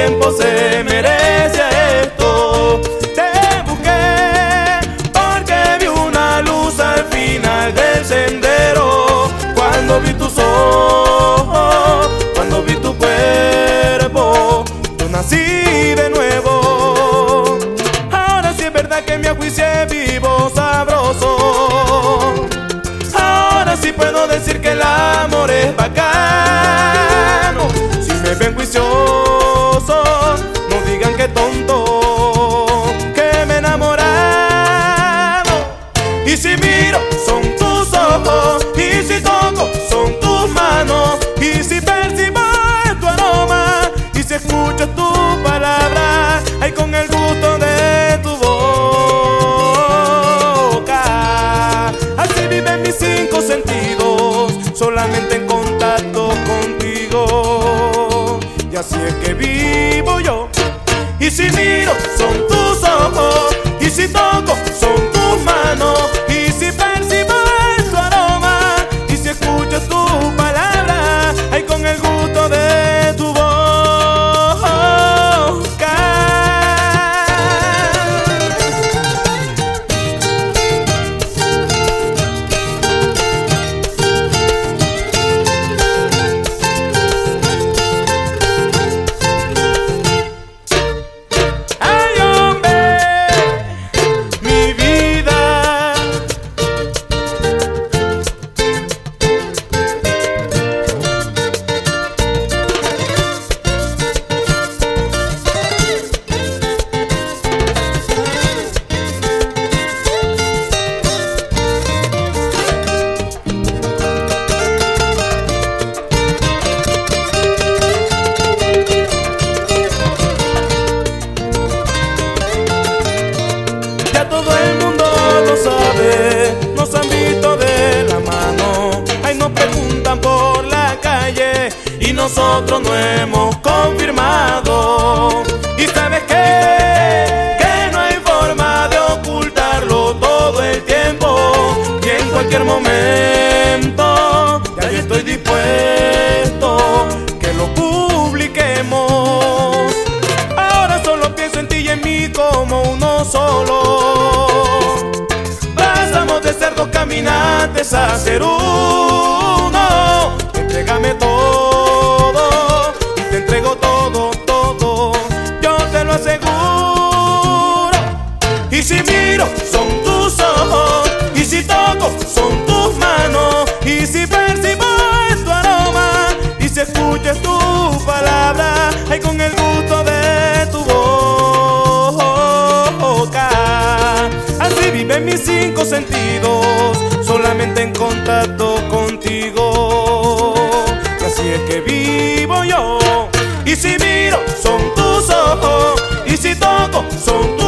tiempo se merece esto. Te busqué porque vi una luz al final del sendero. Cuando vi tus ojos, cuando vi tu cuerpo, yo nací de nuevo. Ahora sí es verdad que me ajuicié vivo, sabroso. Ahora sí puedo decir que el amor es bacano. Si me ven juicioso, no digan que tonto, que me he enamorado. Y si miro, son tus ojos, y si toco, son tus manos, y si percibo es tu aroma, y si escucho tu palabra, ay, con el gusto de tu boca. Así viven mis cinco sentidos, solamente en contacto contigo. Y así es que vivo yo. Y si miro, son tus ojos, y si toco, son tus manos, y si percibo es tu aroma, y si escucho tu palabra, ay, con el gusto de tu boca. Todo el mundo lo sabe, nos han visto de la mano. Ay, nos preguntan por la calle y nosotros no hemos confirmado. Y sabes que no hay forma de ocultarlo todo el tiempo. Y en cualquier momento ya yo estoy dispuesto que lo publiquemos. Ahora solo pienso en ti y en mí como uno solo. Pasamos de ser dos caminantes a ser uno. Entrégame todo y te entrego todo, todo, yo te lo aseguro. Y si miro, son tus ojos, y si toco, son tus manos, y si percibo es tu aroma, y si escuchas tu palabra, ay, con el gusto de tu boca. Así viven mis cinco sentidos, solamente en contacto contigo. Y así es que vivo yo. Y si miro, son tus ojos, y si toco, son tus